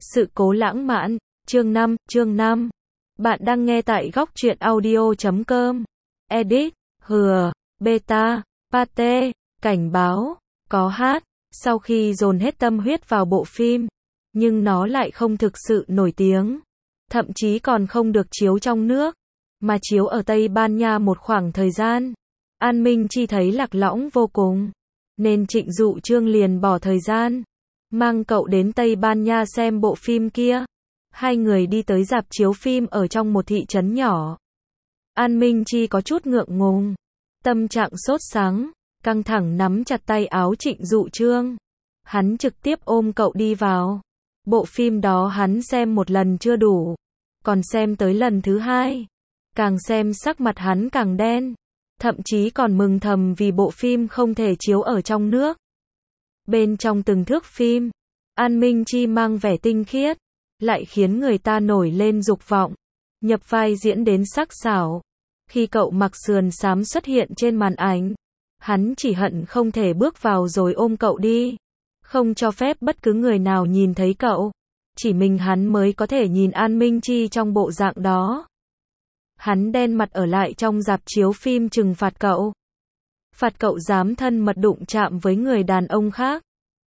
Sự cố lãng mạn, chương 5. Bạn đang nghe tại góc truyện audio.com. Edit, hừa, beta, pate, cảnh báo, có hát. Sau khi dồn hết tâm huyết vào bộ phim, nhưng nó lại không thực sự nổi tiếng. Thậm chí còn không được chiếu trong nước, mà chiếu ở Tây Ban Nha một khoảng thời gian. An Minh Chi thấy lạc lõng vô cùng, nên Trịnh Dụ Trương liền bỏ thời gian mang cậu đến Tây Ban Nha xem bộ phim kia. Hai người đi tới rạp chiếu phim ở trong một thị trấn nhỏ. An Minh Chi có chút ngượng ngùng, tâm trạng sốt sắng, căng thẳng nắm chặt tay áo Trịnh Dụ Trương. Hắn trực tiếp ôm cậu đi vào. Bộ phim đó hắn xem một lần chưa đủ, còn xem tới lần thứ hai. Càng xem sắc mặt hắn càng đen, thậm chí còn mừng thầm vì bộ phim không thể chiếu ở trong nước. Bên trong từng thước phim, An Minh Chi mang vẻ tinh khiết, lại khiến người ta nổi lên dục vọng. Nhập vai diễn đến sắc sảo. Khi cậu mặc sườn xám xuất hiện trên màn ảnh, hắn chỉ hận không thể bước vào rồi ôm cậu đi. Không cho phép bất cứ người nào nhìn thấy cậu. Chỉ mình hắn mới có thể nhìn An Minh Chi trong bộ dạng đó. Hắn đen mặt ở lại trong rạp chiếu phim trừng phạt cậu. Phạt cậu dám thân mật đụng chạm với người đàn ông khác.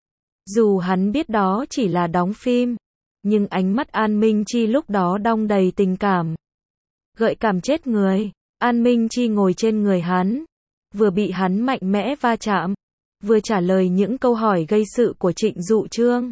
Dù hắn biết đó chỉ là đóng phim, nhưng ánh mắt An Minh Chi lúc đó đong đầy tình cảm. Gợi cảm chết người. An Minh Chi ngồi trên người hắn, vừa bị hắn mạnh mẽ va chạm, vừa trả lời những câu hỏi gây sự của Trịnh Dụ Trương.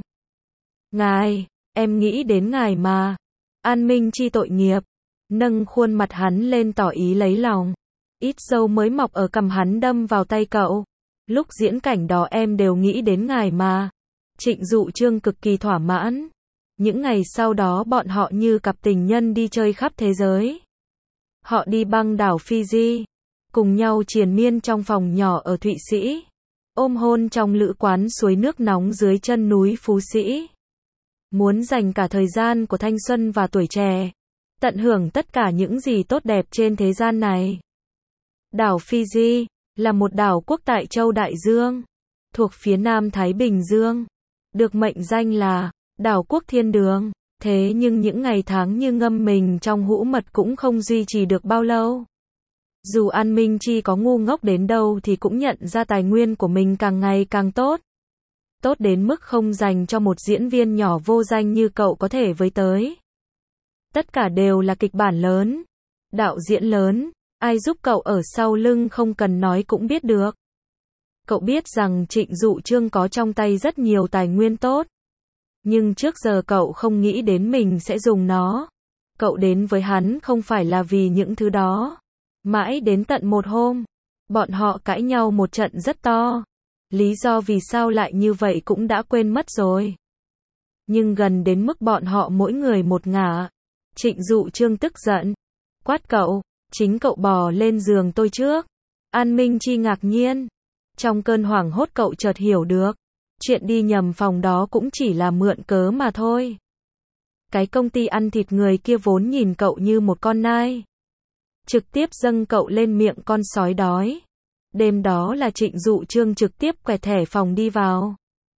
Ngài, em nghĩ đến ngài mà. An Minh Chi tội nghiệp, nâng khuôn mặt hắn lên tỏ ý lấy lòng. Ít râu mới mọc ở cằm hắn đâm vào tay cậu. Lúc diễn cảnh đó em đều nghĩ đến ngài mà. Trịnh Dụ Trương cực kỳ thỏa mãn. Những ngày sau đó bọn họ như cặp tình nhân đi chơi khắp thế giới. Họ đi băng đảo Fiji, cùng nhau triền miên trong phòng nhỏ ở Thụy Sĩ, ôm hôn trong lữ quán suối nước nóng dưới chân núi Phú Sĩ. Muốn dành cả thời gian của thanh xuân và tuổi trẻ, tận hưởng tất cả những gì tốt đẹp trên thế gian này. Đảo Fiji là một đảo quốc tại châu Đại Dương, thuộc phía Nam Thái Bình Dương, được mệnh danh là đảo quốc thiên đường. Thế nhưng những ngày tháng như ngâm mình trong hũ mật cũng không duy trì được bao lâu. Dù An Minh Chi có ngu ngốc đến đâu thì cũng nhận ra tài nguyên của mình càng ngày càng tốt. Tốt đến mức không dành cho một diễn viên nhỏ vô danh như cậu có thể với tới. Tất cả đều là kịch bản lớn, đạo diễn lớn, ai giúp cậu ở sau lưng không cần nói cũng biết được. Cậu biết rằng Trịnh Dụ Trương có trong tay rất nhiều tài nguyên tốt. Nhưng trước giờ cậu không nghĩ đến mình sẽ dùng nó. Cậu đến với hắn không phải là vì những thứ đó. Mãi đến tận một hôm, bọn họ cãi nhau một trận rất to. Lý do vì sao lại như vậy cũng đã quên mất rồi. Nhưng gần đến mức bọn họ mỗi người một ngả. Trịnh Dụ Trương tức giận, quát cậu, chính cậu bò lên giường tôi trước. An Minh Chi ngạc nhiên. Trong cơn hoảng hốt cậu chợt hiểu được. Chuyện đi nhầm phòng đó cũng chỉ là mượn cớ mà thôi. Cái công ty ăn thịt người kia vốn nhìn cậu như một con nai. Trực tiếp dâng cậu lên miệng con sói đói. Đêm đó là Trịnh Dụ Trương trực tiếp quẹt thẻ phòng đi vào.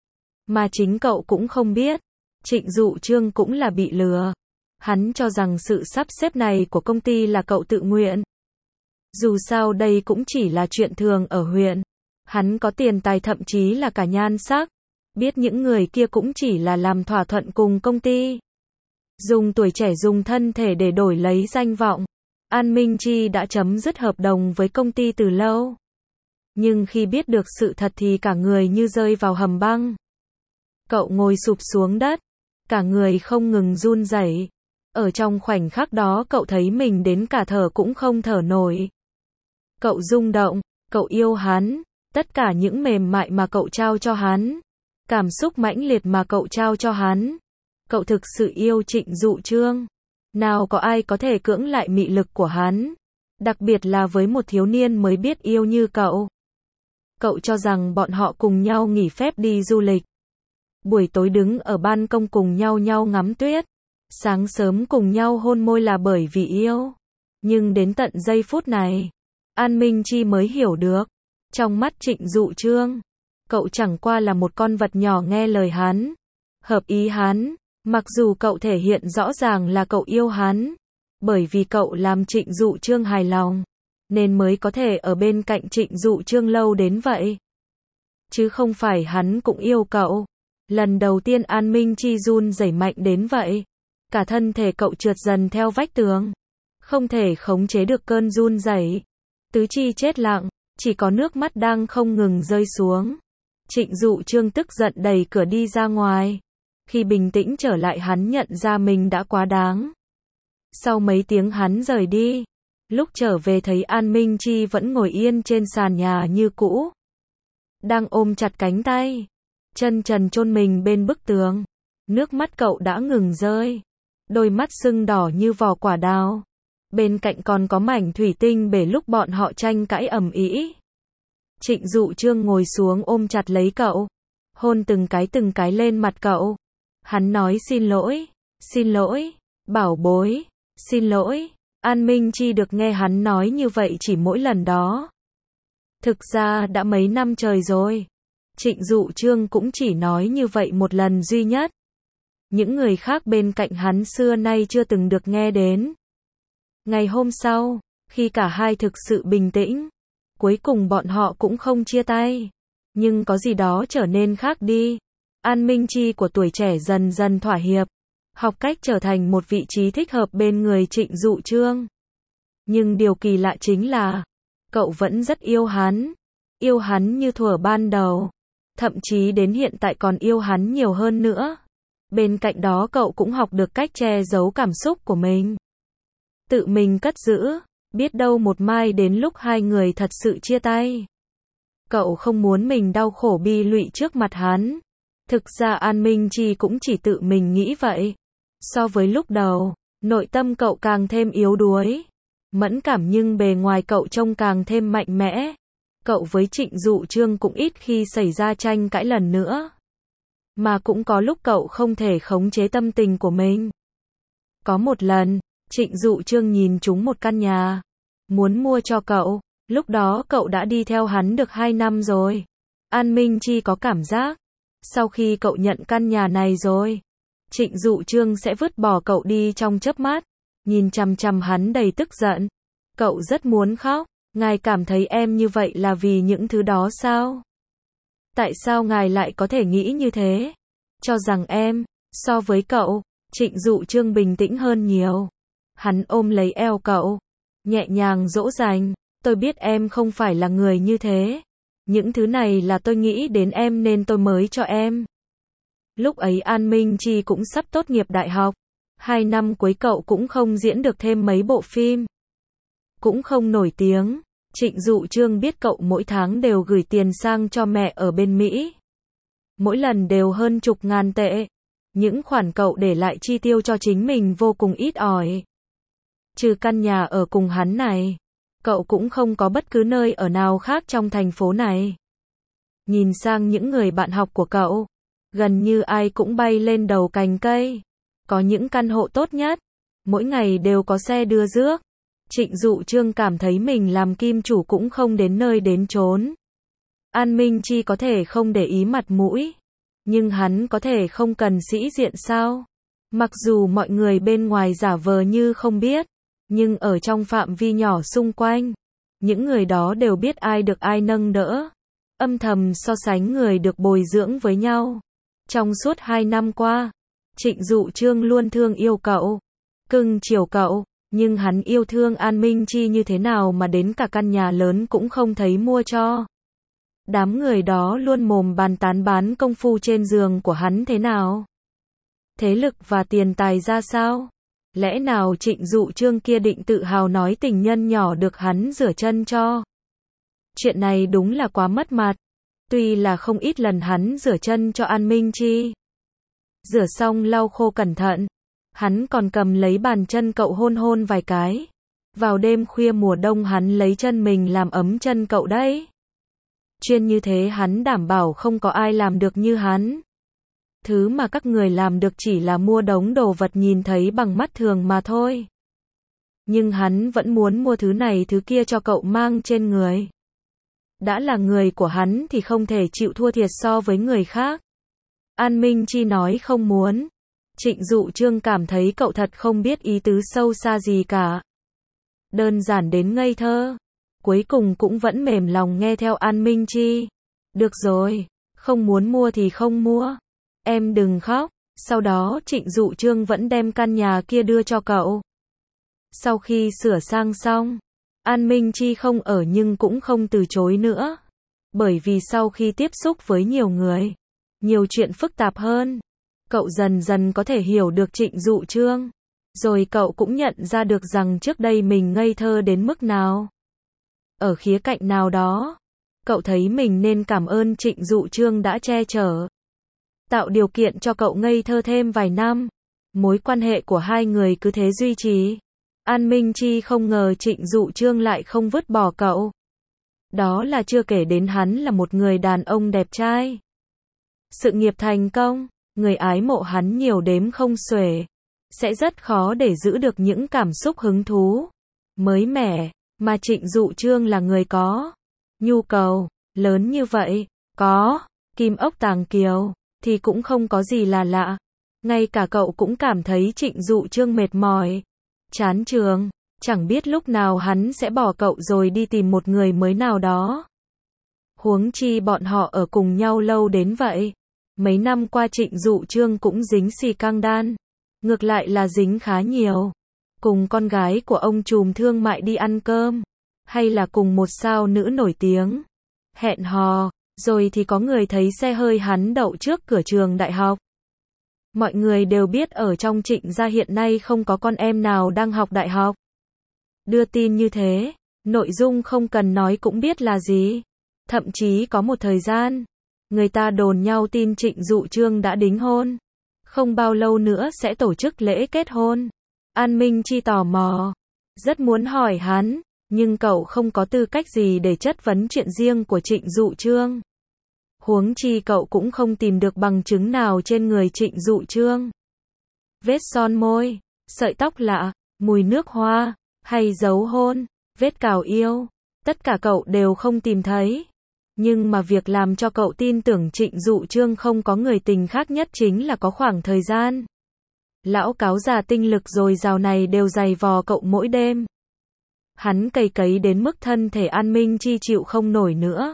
Mà chính cậu cũng không biết. Trịnh Dụ Trương cũng là bị lừa. Hắn cho rằng sự sắp xếp này của công ty là cậu tự nguyện. Dù sao đây cũng chỉ là chuyện thường ở huyện. Hắn có tiền tài thậm chí là cả nhan sắc. Biết những người kia cũng chỉ là làm thỏa thuận cùng công ty. Dùng tuổi trẻ dùng thân thể để đổi lấy danh vọng. An Minh Chi đã chấm dứt hợp đồng với công ty từ lâu. Nhưng khi biết được sự thật thì cả người như rơi vào hầm băng. Cậu ngồi sụp xuống đất. Cả người không ngừng run rẩy. Ở trong khoảnh khắc đó cậu thấy mình đến cả thở cũng không thở nổi. Cậu rung động. Cậu yêu hắn. Tất cả những mềm mại mà cậu trao cho hắn. Cảm xúc mãnh liệt mà cậu trao cho hắn. Cậu thực sự yêu Trịnh Dụ Trương. Nào có ai có thể cưỡng lại mị lực của hắn. Đặc biệt là với một thiếu niên mới biết yêu như cậu. Cậu cho rằng bọn họ cùng nhau nghỉ phép đi du lịch. Buổi tối đứng ở ban công cùng nhau ngắm tuyết. Sáng sớm cùng nhau hôn môi là bởi vì yêu. Nhưng đến tận giây phút này, An Minh Chi mới hiểu được. Trong mắt Trịnh Dụ Trương, cậu chẳng qua là một con vật nhỏ nghe lời hắn, hợp ý hắn, Mặc dù cậu thể hiện rõ ràng là cậu yêu hắn, bởi vì cậu làm Trịnh Dụ Trương hài lòng, nên mới có thể ở bên cạnh Trịnh Dụ Trương lâu đến vậy. Chứ không phải hắn cũng yêu cậu. Lần đầu tiên An Minh Chi run rẩy mạnh đến vậy. Cả thân thể cậu trượt dần theo vách tường. Không thể khống chế được cơn run rẩy. Tứ chi chết lặng, chỉ có nước mắt đang không ngừng rơi xuống. Trịnh Dụ Trương tức giận đẩy cửa đi ra ngoài. Khi bình tĩnh trở lại hắn nhận ra mình đã quá đáng. Sau mấy tiếng hắn rời đi. Lúc trở về thấy An Minh Chi vẫn ngồi yên trên sàn nhà như cũ. Đang ôm chặt cánh tay. Chân trần chôn mình bên bức tường. Nước mắt cậu đã ngừng rơi. Đôi mắt sưng đỏ như vỏ quả đào. Bên cạnh còn có mảnh thủy tinh bể lúc bọn họ tranh cãi ầm ĩ. Trịnh Dụ Trương ngồi xuống ôm chặt lấy cậu. Hôn từng cái lên mặt cậu. Hắn nói xin lỗi, bảo bối, xin lỗi. An Minh Chi được nghe hắn nói như vậy chỉ mỗi lần đó. Thực ra đã mấy năm trời rồi. Trịnh Dụ Trương cũng chỉ nói như vậy một lần duy nhất. Những người khác bên cạnh hắn xưa nay chưa từng được nghe đến. Ngày hôm sau, khi cả hai thực sự bình tĩnh, cuối cùng bọn họ cũng không chia tay. Nhưng có gì đó trở nên khác đi. An Minh Chi của tuổi trẻ dần dần thỏa hiệp, học cách trở thành một vị trí thích hợp bên người Trịnh Dụ Trương. Nhưng điều kỳ lạ chính là, cậu vẫn rất yêu hắn như thuở ban đầu. Thậm chí đến hiện tại còn yêu hắn nhiều hơn nữa. Bên cạnh đó cậu cũng học được cách che giấu cảm xúc của mình. Tự mình cất giữ, biết đâu một mai đến lúc hai người thật sự chia tay. Cậu không muốn mình đau khổ bi lụy trước mặt hắn. Thực ra An Minh Chi cũng chỉ tự mình nghĩ vậy. So với lúc đầu, nội tâm cậu càng thêm yếu đuối. Mẫn cảm nhưng bề ngoài cậu trông càng thêm mạnh mẽ. Cậu với Trịnh Dụ Trương cũng ít khi xảy ra tranh cãi lần nữa. Mà cũng có lúc cậu không thể khống chế tâm tình của mình. Có một lần, Trịnh Dụ Trương nhìn trúng một căn nhà. Muốn mua cho cậu. Lúc đó cậu đã đi theo hắn được 2 năm rồi. An Minh Chi có cảm giác. Sau khi cậu nhận căn nhà này rồi, Trịnh Dụ Trương sẽ vứt bỏ cậu đi trong chớp mắt. Nhìn chằm chằm hắn đầy tức giận. Cậu rất muốn khóc. Ngài cảm thấy em như vậy là vì những thứ đó sao? Tại sao ngài lại có thể nghĩ như thế? Cho rằng em, so với cậu, Trịnh Dụ Trương bình tĩnh hơn nhiều. Hắn ôm lấy eo cậu, nhẹ nhàng dỗ dành. Tôi biết em không phải là người như thế. Những thứ này là tôi nghĩ đến em nên tôi mới cho em. Lúc ấy An Minh Chi cũng sắp tốt nghiệp đại học. 2 năm cuối cậu cũng không diễn được thêm mấy bộ phim. Cũng không nổi tiếng. Trịnh Dụ Trương biết cậu mỗi tháng đều gửi tiền sang cho mẹ ở bên Mỹ. Mỗi lần đều hơn chục ngàn tệ. Những khoản cậu để lại chi tiêu cho chính mình vô cùng ít ỏi. Trừ căn nhà ở cùng hắn này, cậu cũng không có bất cứ nơi ở nào khác trong thành phố này. Nhìn sang những người bạn học của cậu, gần như ai cũng bay lên đầu cành cây. Có những căn hộ tốt nhất, mỗi ngày đều có xe đưa rước. Trịnh Dụ Trương cảm thấy mình làm kim chủ cũng không đến nơi đến chốn. An Minh Chi có thể không để ý mặt mũi, nhưng hắn có thể không cần sĩ diện sao? Mặc dù mọi người bên ngoài giả vờ như không biết, nhưng ở trong phạm vi nhỏ xung quanh, những người đó đều biết ai được ai nâng đỡ. Âm thầm so sánh người được bồi dưỡng với nhau. Trong suốt 2 năm qua, Trịnh Dụ Trương luôn thương yêu cậu, cưng chiều cậu. Nhưng hắn yêu thương An Minh Chi như thế nào mà đến cả căn nhà lớn cũng không thấy mua cho. Đám người đó luôn mồm bàn tán bán công phu trên giường của hắn thế nào. Thế lực và tiền tài ra sao. Lẽ nào Trịnh Dụ Trương kia định tự hào nói tình nhân nhỏ được hắn rửa chân cho. Chuyện này đúng là quá mất mặt. Tuy là không ít lần hắn rửa chân cho An Minh Chi. Rửa xong lau khô cẩn thận. Hắn còn cầm lấy bàn chân cậu hôn hôn vài cái. Vào đêm khuya mùa đông hắn lấy chân mình làm ấm chân cậu đấy. Chuyên như thế hắn đảm bảo không có ai làm được như hắn. Thứ mà các người làm được chỉ là mua đống đồ vật nhìn thấy bằng mắt thường mà thôi. Nhưng hắn vẫn muốn mua thứ này thứ kia cho cậu mang trên người. Đã là người của hắn thì không thể chịu thua thiệt so với người khác. An Minh Chi nói không muốn. Trịnh Dụ Trương cảm thấy cậu thật không biết ý tứ sâu xa gì cả. Đơn giản đến ngây thơ. Cuối cùng cũng vẫn mềm lòng nghe theo An Minh Chi. Được rồi, không muốn mua thì không mua. Em đừng khóc. Sau đó Trịnh Dụ Trương vẫn đem căn nhà kia đưa cho cậu. Sau khi sửa sang xong, An Minh Chi không ở nhưng cũng không từ chối nữa. Bởi vì sau khi tiếp xúc với nhiều người, nhiều chuyện phức tạp hơn, cậu dần dần có thể hiểu được Trịnh Dụ Trương. Rồi cậu cũng nhận ra được rằng trước đây mình ngây thơ đến mức nào. Ở khía cạnh nào đó, cậu thấy mình nên cảm ơn Trịnh Dụ Trương đã che chở, tạo điều kiện cho cậu ngây thơ thêm vài năm. Mối quan hệ của hai người cứ thế duy trì. An Minh Chi không ngờ Trịnh Dụ Trương lại không vứt bỏ cậu. Đó là chưa kể đến hắn là một người đàn ông đẹp trai. Sự nghiệp thành công, người ái mộ hắn nhiều đếm không xuể. Sẽ rất khó để giữ được những cảm xúc hứng thú mới mẻ mà Trịnh Dụ Trương là người có nhu cầu lớn như vậy. Có kim ốc tàng kiều thì cũng không có gì là lạ. Ngay cả cậu cũng cảm thấy Trịnh Dụ Trương mệt mỏi, chán trường, chẳng biết lúc nào hắn sẽ bỏ cậu rồi đi tìm một người mới nào đó. Huống chi bọn họ ở cùng nhau lâu đến vậy. Mấy năm qua Trịnh Dụ Trương cũng dính xì căng đan. Ngược lại là dính khá nhiều. Cùng con gái của ông trùm thương mại đi ăn cơm. Hay là cùng một sao nữ nổi tiếng. Hẹn hò. Rồi thì có người thấy xe hơi hắn đậu trước cửa trường đại học. Mọi người đều biết ở trong Trịnh gia hiện nay không có con em nào đang học đại học. Đưa tin như thế, nội dung không cần nói cũng biết là gì. Thậm chí có một thời gian, người ta đồn nhau tin Trịnh Dụ Trương đã đính hôn. Không bao lâu nữa sẽ tổ chức lễ kết hôn. An Minh Chi tò mò, rất muốn hỏi hắn, nhưng cậu không có tư cách gì để chất vấn chuyện riêng của Trịnh Dụ Trương. Huống chi cậu cũng không tìm được bằng chứng nào trên người Trịnh Dụ Trương. Vết son môi, sợi tóc lạ, mùi nước hoa, hay dấu hôn, vết cào yêu, tất cả cậu đều không tìm thấy. Nhưng mà việc làm cho cậu tin tưởng Trịnh Dụ Trương không có người tình khác nhất chính là có khoảng thời gian lão cáo già tinh lực dồi dào này đều giày vò cậu mỗi đêm. Hắn cày cấy đến mức thân thể An Minh Chi chịu không nổi nữa.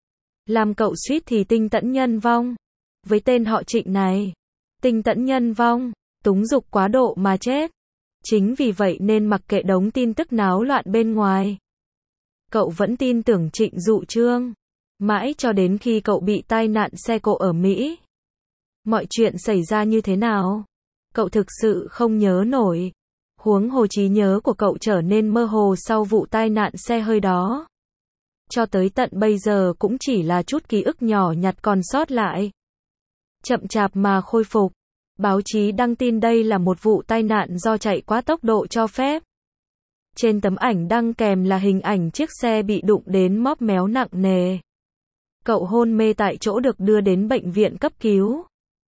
Làm cậu suýt thì tinh tẫn nhân vong. Với tên họ Trịnh này, tinh tẫn nhân vong, túng dục quá độ mà chết. Chính vì vậy nên mặc kệ đống tin tức náo loạn bên ngoài, cậu vẫn tin tưởng Trịnh Dụ Trương. Mãi cho đến khi cậu bị tai nạn xe cộ ở Mỹ. Mọi chuyện xảy ra như thế nào? Cậu thực sự không nhớ nổi. Huống hồ trí nhớ của cậu trở nên mơ hồ sau vụ tai nạn xe hơi đó. Cho tới tận bây giờ cũng chỉ là chút ký ức nhỏ nhặt còn sót lại. Chậm chạp mà khôi phục. Báo chí đăng tin đây là một vụ tai nạn do chạy quá tốc độ cho phép. Trên tấm ảnh đăng kèm là hình ảnh chiếc xe bị đụng đến móp méo nặng nề. Cậu hôn mê tại chỗ được đưa đến bệnh viện cấp cứu.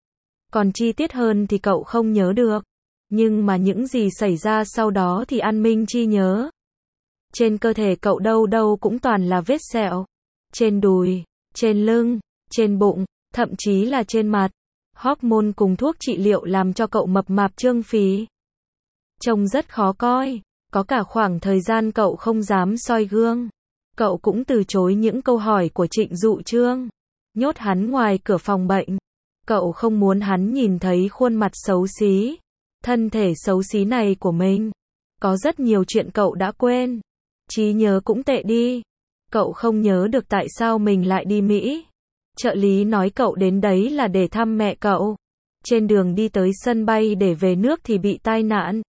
Còn chi tiết hơn thì cậu không nhớ được. Nhưng mà những gì xảy ra sau đó thì An Minh Chi nhớ. Trên cơ thể cậu đâu đâu cũng toàn là vết sẹo. Trên đùi, trên lưng, trên bụng, thậm chí là trên mặt. Hormone cùng thuốc trị liệu làm cho cậu mập mạp trương phì. Trông rất khó coi. Có cả khoảng thời gian cậu không dám soi gương. Cậu cũng từ chối những câu hỏi của Trịnh Dụ Trương. Nhốt hắn ngoài cửa phòng bệnh. Cậu không muốn hắn nhìn thấy khuôn mặt xấu xí, thân thể xấu xí này của mình. Có rất nhiều chuyện cậu đã quên. Trí nhớ cũng tệ đi. Cậu không nhớ được tại sao mình lại đi Mỹ. Trợ lý nói cậu đến đấy là để thăm mẹ cậu. Trên đường đi tới sân bay để về nước thì bị tai nạn.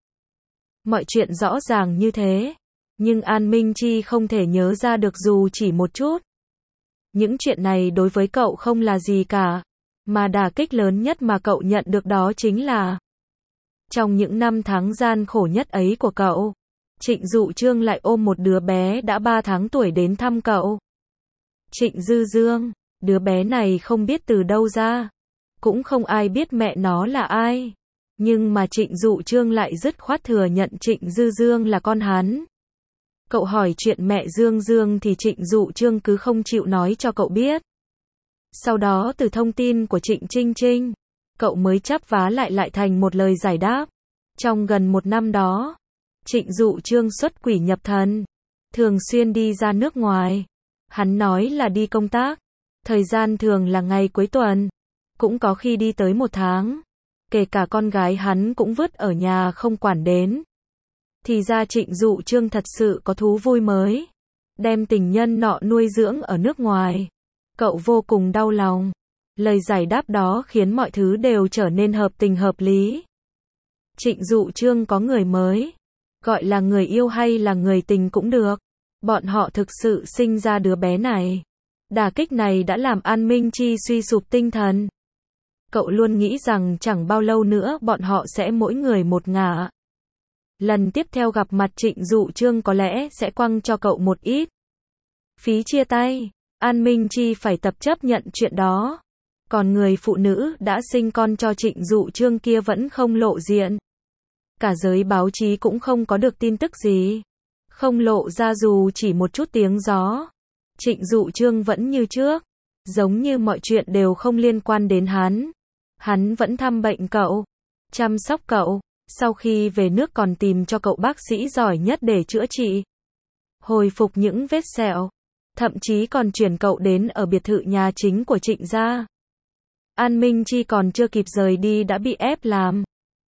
Mọi chuyện rõ ràng như thế. Nhưng An Minh Chi không thể nhớ ra được dù chỉ một chút. Những chuyện này đối với cậu không là gì cả. Mà đả kích lớn nhất mà cậu nhận được đó chính là trong những năm tháng gian khổ nhất ấy của cậu, Trịnh Dụ Trương lại ôm một đứa bé đã 3 tháng tuổi đến thăm cậu. Trịnh Dư Dương, đứa bé này không biết từ đâu ra. Cũng không ai biết mẹ nó là ai. Nhưng mà Trịnh Dụ Trương lại dứt khoát thừa nhận Trịnh Dư Dương là con hắn. Cậu hỏi chuyện mẹ Dương Dương thì Trịnh Dụ Trương cứ không chịu nói cho cậu biết. Sau đó từ thông tin của Trịnh Trinh Trinh, cậu mới chắp vá lại thành một lời giải đáp. Trong gần 1 năm đó, Trịnh Dụ Trương xuất quỷ nhập thần, thường xuyên đi ra nước ngoài. Hắn nói là đi công tác, thời gian thường là ngày cuối tuần, cũng có khi đi tới 1 tháng. Kể cả con gái hắn cũng vứt ở nhà không quản đến. Thì ra Trịnh Dụ Trương thật sự có thú vui mới, đem tình nhân nọ nuôi dưỡng ở nước ngoài. Cậu vô cùng đau lòng. Lời giải đáp đó khiến mọi thứ đều trở nên hợp tình hợp lý. Trịnh Dụ Trương có người mới, gọi là người yêu hay là người tình cũng được. Bọn họ thực sự sinh ra đứa bé này. Đả kích này đã làm An Minh Chi suy sụp tinh thần. Cậu luôn nghĩ rằng chẳng bao lâu nữa bọn họ sẽ mỗi người một ngả. Lần tiếp theo gặp mặt Trịnh Dụ Trương có lẽ sẽ quăng cho cậu một ít phí chia tay. An Minh Chi phải tập chấp nhận chuyện đó. Còn người phụ nữ đã sinh con cho Trịnh Dụ Trương kia vẫn không lộ diện. Cả giới báo chí cũng không có được tin tức gì. Không lộ ra dù chỉ một chút tiếng gió. Trịnh Dụ Trương vẫn như trước, giống như mọi chuyện đều không liên quan đến hắn. Hắn vẫn thăm bệnh cậu, chăm sóc cậu, sau khi về nước còn tìm cho cậu bác sĩ giỏi nhất để chữa trị, hồi phục những vết sẹo, thậm chí còn chuyển cậu đến ở biệt thự nhà chính của Trịnh gia. An Minh Chi còn chưa kịp rời đi đã bị ép làm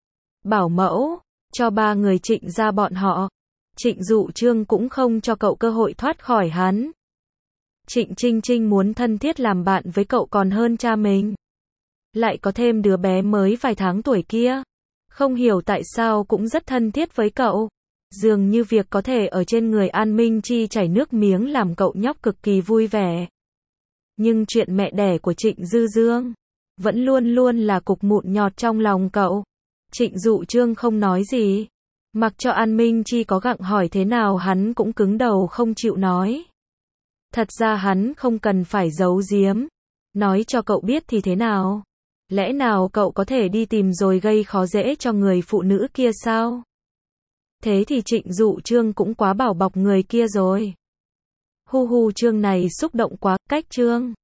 bảo mẫu cho 3 người Trịnh gia bọn họ. Trịnh Dụ Trương cũng không cho cậu cơ hội thoát khỏi hắn. Trịnh Trinh Trinh muốn thân thiết làm bạn với cậu còn hơn cha mình. Lại có thêm đứa bé mới vài tháng tuổi kia. Không hiểu tại sao cũng rất thân thiết với cậu. Dường như việc có thể ở trên người An Minh Chi chảy nước miếng làm cậu nhóc cực kỳ vui vẻ. Nhưng chuyện mẹ đẻ của Trịnh Dư Dương vẫn luôn luôn là cục mụn nhọt trong lòng cậu. Trịnh Dụ Trương không nói gì. Mặc cho An Minh Chi có gặng hỏi thế nào hắn cũng cứng đầu không chịu nói. Thật ra hắn không cần phải giấu giếm. Nói cho cậu biết thì thế nào? Lẽ nào cậu có thể đi tìm rồi gây khó dễ cho người phụ nữ kia sao? Thế thì Trịnh Dụ Trương cũng quá bảo bọc người kia rồi. Hu hu, chương này xúc động quá, cách chương.